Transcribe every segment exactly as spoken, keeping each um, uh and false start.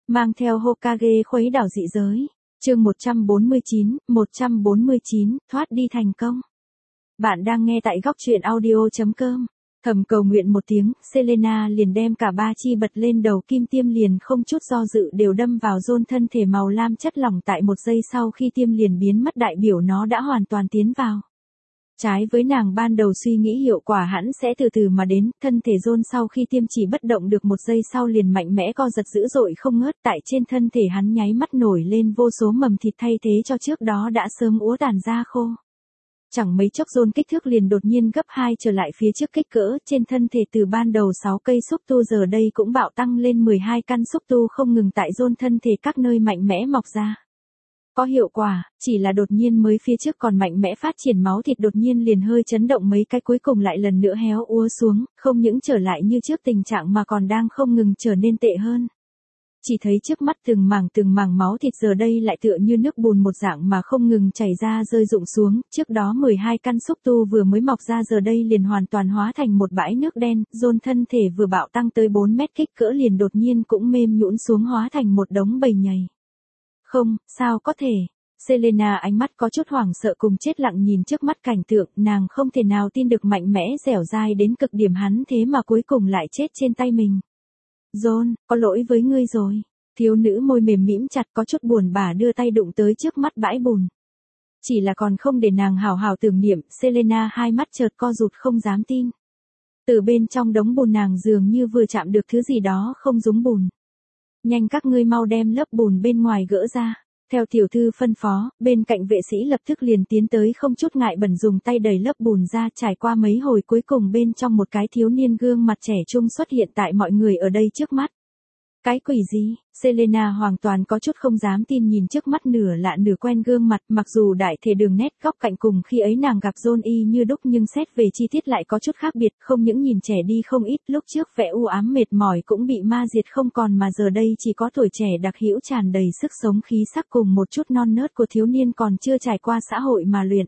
Mang theo Hokage khuấy đảo dị giới. Chương một trăm bốn mươi chín, một trăm bốn mươi chín, thoát đi thành công. Bạn đang nghe tại góc truyện audio chấm com. Thầm cầu nguyện một tiếng, Selena liền đem cả ba chi bật lên đầu kim tiêm liền không chút do dự đều đâm vào John thân thể màu lam chất lỏng tại một giây sau khi tiêm liền biến mất đại biểu nó đã hoàn toàn tiến vào. Trái với nàng ban đầu suy nghĩ hiệu quả hẳn sẽ từ từ mà đến, thân thể John sau khi tiêm chỉ bất động được một giây sau liền mạnh mẽ co giật dữ dội không ngớt, tại trên thân thể hắn nháy mắt nổi lên vô số mầm thịt thay thế cho trước đó đã sớm úa tàn ra khô. Chẳng mấy chốc John kích thước liền đột nhiên gấp hai trở lại phía trước kích cỡ, trên thân thể từ ban đầu sáu cây xúc tu giờ đây cũng bạo tăng lên mười hai căn xúc tu không ngừng tại John thân thể các nơi mạnh mẽ mọc ra. Có hiệu quả, chỉ là đột nhiên mới phía trước còn mạnh mẽ phát triển máu thịt đột nhiên liền hơi chấn động mấy cái cuối cùng lại lần nữa héo úa xuống, không những trở lại như trước tình trạng mà còn đang không ngừng trở nên tệ hơn. Chỉ thấy trước mắt từng mảng từng mảng máu thịt giờ đây lại tựa như nước bùn một dạng mà không ngừng chảy ra rơi rụng xuống, trước đó mười hai căn xúc tu vừa mới mọc ra giờ đây liền hoàn toàn hóa thành một bãi nước đen, John thân thể vừa bạo tăng tới bốn mét kích cỡ liền đột nhiên cũng mềm nhũn xuống hóa thành một đống bầy nhầy. Không, sao có thể. Selena ánh mắt có chút hoảng sợ cùng chết lặng nhìn trước mắt cảnh tượng, nàng không thể nào tin được mạnh mẽ dẻo dai đến cực điểm hắn thế mà cuối cùng lại chết trên tay mình. John, có lỗi với ngươi rồi. Thiếu nữ môi mềm mĩm chặt có chút buồn bã đưa tay đụng tới trước mắt bãi bùn. Chỉ là còn không để nàng hào hào tưởng niệm, Selena hai mắt chợt co rụt không dám tin. Từ bên trong đống bùn nàng dường như vừa chạm được thứ gì đó không giống bùn. Nhanh các ngươi mau đem lớp bùn bên ngoài gỡ ra. Theo tiểu thư phân phó, bên cạnh vệ sĩ lập tức liền tiến tới không chút ngại bẩn dùng tay đẩy lớp bùn ra trải qua mấy hồi cuối cùng bên trong một cái thiếu niên gương mặt trẻ trung xuất hiện tại mọi người ở đây trước mắt. Cái quỷ gì? Selena hoàn toàn có chút không dám tin nhìn trước mắt nửa lạ nửa quen gương mặt, mặc dù đại thể đường nét góc cạnh cùng khi ấy nàng gặp John y như đúc nhưng xét về chi tiết lại có chút khác biệt, không những nhìn trẻ đi không ít, lúc trước vẻ u ám mệt mỏi cũng bị ma diệt không còn mà giờ đây chỉ có tuổi trẻ đặc hữu tràn đầy sức sống khí sắc cùng một chút non nớt của thiếu niên còn chưa trải qua xã hội mà luyện.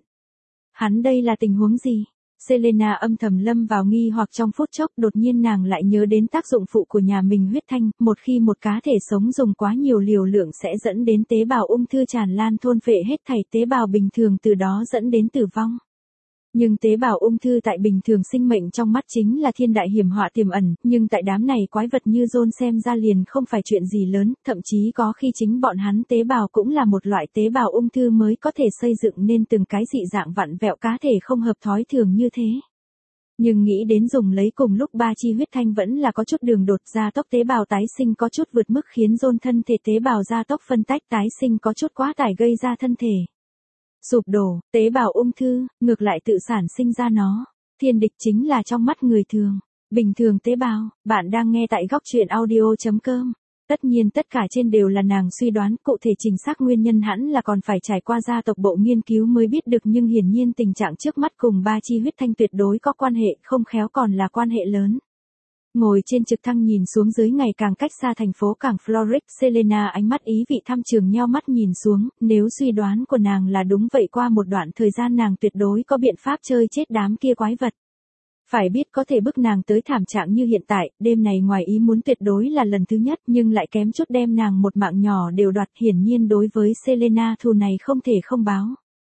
Hắn đây là tình huống gì? Selena âm thầm lâm vào nghi hoặc trong phút chốc, đột nhiên nàng lại nhớ đến tác dụng phụ của nhà mình huyết thanh, một khi một cá thể sống dùng quá nhiều liều lượng sẽ dẫn đến tế bào ung thư tràn lan thôn phệ hết thảy tế bào bình thường từ đó dẫn đến tử vong. Nhưng tế bào ung thư tại bình thường sinh mệnh trong mắt chính là thiên đại hiểm họa tiềm ẩn, nhưng tại đám này quái vật như John xem ra liền không phải chuyện gì lớn, thậm chí có khi chính bọn hắn tế bào cũng là một loại tế bào ung thư mới có thể xây dựng nên từng cái dị dạng vặn vẹo cá thể không hợp thói thường như thế. Nhưng nghĩ đến dùng lấy cùng lúc ba chi huyết thanh vẫn là có chút đường đột gia tốc tế bào tái sinh có chút vượt mức khiến John thân thể tế bào gia tốc phân tách tái sinh có chút quá tải gây ra thân thể sụp đổ, tế bào ung thư, ngược lại tự sản sinh ra nó. Thiên địch chính là trong mắt người thường. Bình thường tế bào, bạn đang nghe tại góc truyện audio chấm com. Tất nhiên tất cả trên đều là nàng suy đoán, cụ thể chính xác nguyên nhân hẳn là còn phải trải qua gia tộc bộ nghiên cứu mới biết được nhưng hiển nhiên tình trạng trước mắt cùng ba chi huyết thanh tuyệt đối có quan hệ, không khéo còn là quan hệ lớn. Ngồi trên trực thăng nhìn xuống dưới ngày càng cách xa thành phố cảng Florix, Selena ánh mắt ý vị thăm trường nheo mắt nhìn xuống, nếu suy đoán của nàng là đúng vậy qua một đoạn thời gian nàng tuyệt đối có biện pháp chơi chết đám kia quái vật. Phải biết có thể bức nàng tới thảm trạng như hiện tại, đêm này ngoài ý muốn tuyệt đối là lần thứ nhất nhưng lại kém chút đem nàng một mạng nhỏ đều đoạt, hiển nhiên đối với Selena thù này không thể không báo.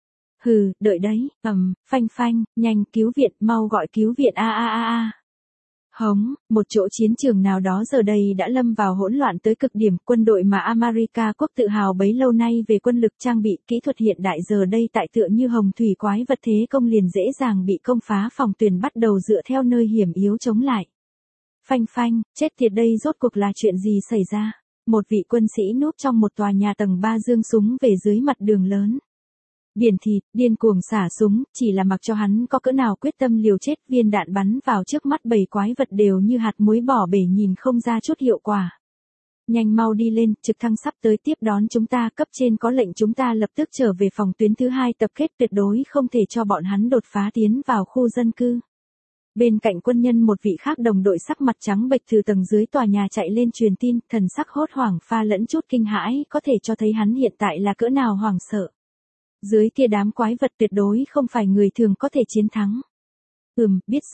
Hừ, đợi đấy, ầm, phanh phanh, nhanh cứu viện, mau gọi cứu viện a a a a. Hống, một chỗ chiến trường nào đó giờ đây đã lâm vào hỗn loạn tới cực điểm, quân đội mà America quốc tự hào bấy lâu nay về quân lực trang bị kỹ thuật hiện đại giờ đây tại tựa như hồng thủy quái vật thế công liền dễ dàng bị công phá phòng tuyển bắt đầu dựa theo nơi hiểm yếu chống lại. Phanh phanh, chết tiệt đây rốt cuộc là chuyện gì xảy ra? Một vị quân sĩ núp trong một tòa nhà tầng ba giương súng về dưới mặt đường lớn. Điển thịt, điên cuồng xả súng, chỉ là mặc cho hắn có cỡ nào quyết tâm liều chết, viên đạn bắn vào trước mắt bầy quái vật đều như hạt muối bỏ bể nhìn không ra chút hiệu quả. Nhanh mau đi lên, trực thăng sắp tới tiếp đón chúng ta, cấp trên có lệnh chúng ta lập tức trở về phòng tuyến thứ hai tập kết tuyệt đối không thể cho bọn hắn đột phá tiến vào khu dân cư. Bên cạnh quân nhân một vị khác đồng đội sắc mặt trắng bệch từ tầng dưới tòa nhà chạy lên truyền tin, thần sắc hốt hoảng pha lẫn chút kinh hãi, có thể cho thấy hắn hiện tại là cỡ nào hoảng sợ. Dưới kia đám quái vật tuyệt đối không phải người thường có thể chiến thắng. Ừm, biết rõ,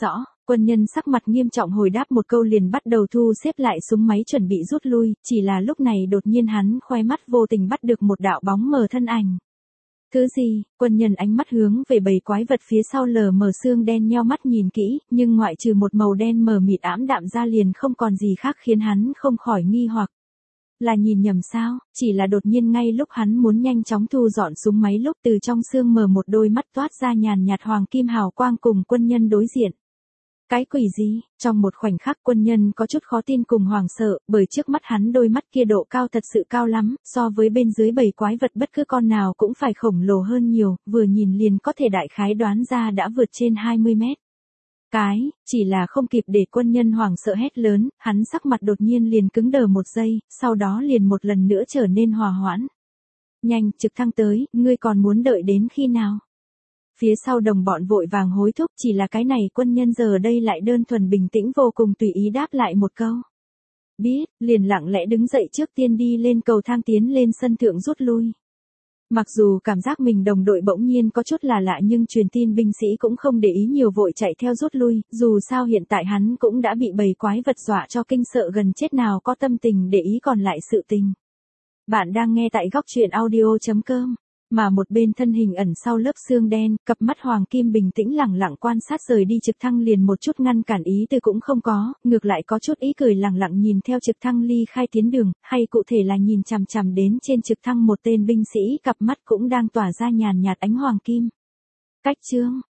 Quân nhân sắc mặt nghiêm trọng hồi đáp một câu liền bắt đầu thu xếp lại súng máy chuẩn bị rút lui, chỉ là lúc này đột nhiên hắn khoe mắt vô tình bắt được một đạo bóng mờ thân ảnh. Thứ gì? Quân nhân ánh mắt hướng về bầy quái vật phía sau lờ mờ xương đen nheo mắt nhìn kỹ, nhưng ngoại trừ một màu đen mờ mịt ảm đạm ra liền không còn gì khác khiến hắn không khỏi nghi hoặc. Là nhìn nhầm sao? Chỉ là đột nhiên ngay lúc hắn muốn nhanh chóng thu dọn súng máy lúc từ trong xương mờ một đôi mắt toát ra nhàn nhạt hoàng kim hào quang cùng quân nhân đối diện. Cái quỷ gì? Trong một khoảnh khắc quân nhân có chút khó tin cùng hoảng sợ, bởi trước mắt hắn đôi mắt kia độ cao thật sự cao lắm, so với bên dưới bầy quái vật bất cứ con nào cũng phải khổng lồ hơn nhiều, vừa nhìn liền có thể đại khái đoán ra đã vượt trên hai mươi mét. Cái, chỉ là không kịp để quân nhân hoảng sợ hét lớn, hắn sắc mặt đột nhiên liền cứng đờ một giây, sau đó liền một lần nữa trở nên hòa hoãn. Nhanh, trực thăng tới, ngươi còn muốn đợi đến khi nào? Phía sau đồng bọn vội vàng hối thúc, chỉ là cái này quân nhân giờ đây lại đơn thuần bình tĩnh vô cùng tùy ý đáp lại một câu. Biết, liền lặng lẽ đứng dậy trước tiên đi lên cầu thang tiến lên sân thượng rút lui. Mặc dù cảm giác mình đồng đội bỗng nhiên có chút là lạ nhưng truyền tin binh sĩ cũng không để ý nhiều vội chạy theo rút lui, dù sao hiện tại hắn cũng đã bị bầy quái vật dọa cho kinh sợ gần chết nào có tâm tình để ý còn lại sự tình. Bạn đang nghe tại góc truyện audio chấm com. Mà một bên thân hình ẩn sau lớp xương đen, cặp mắt hoàng kim bình tĩnh lẳng lặng quan sát rời đi trực thăng liền một chút ngăn cản ý từ cũng không có, ngược lại có chút ý cười lẳng lặng nhìn theo trực thăng ly khai tiến đường, hay cụ thể là nhìn chằm chằm đến trên trực thăng một tên binh sĩ, cặp mắt cũng đang tỏa ra nhàn nhạt ánh hoàng kim. Cách chương,